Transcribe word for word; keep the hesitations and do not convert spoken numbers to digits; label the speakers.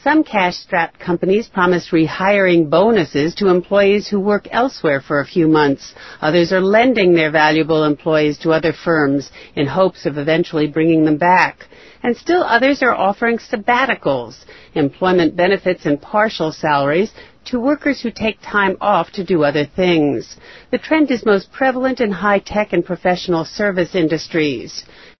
Speaker 1: Some cash-strapped companies promise rehiring bonuses to employees who work elsewhere for a few months. Others are lending their valuable employees to other firms in hopes of eventually bringing them back. And still others are offering sabbaticals, employment benefits and partial salaries, to workers who take time off to do other things. The trend is most prevalent in high-tech and professional service industries.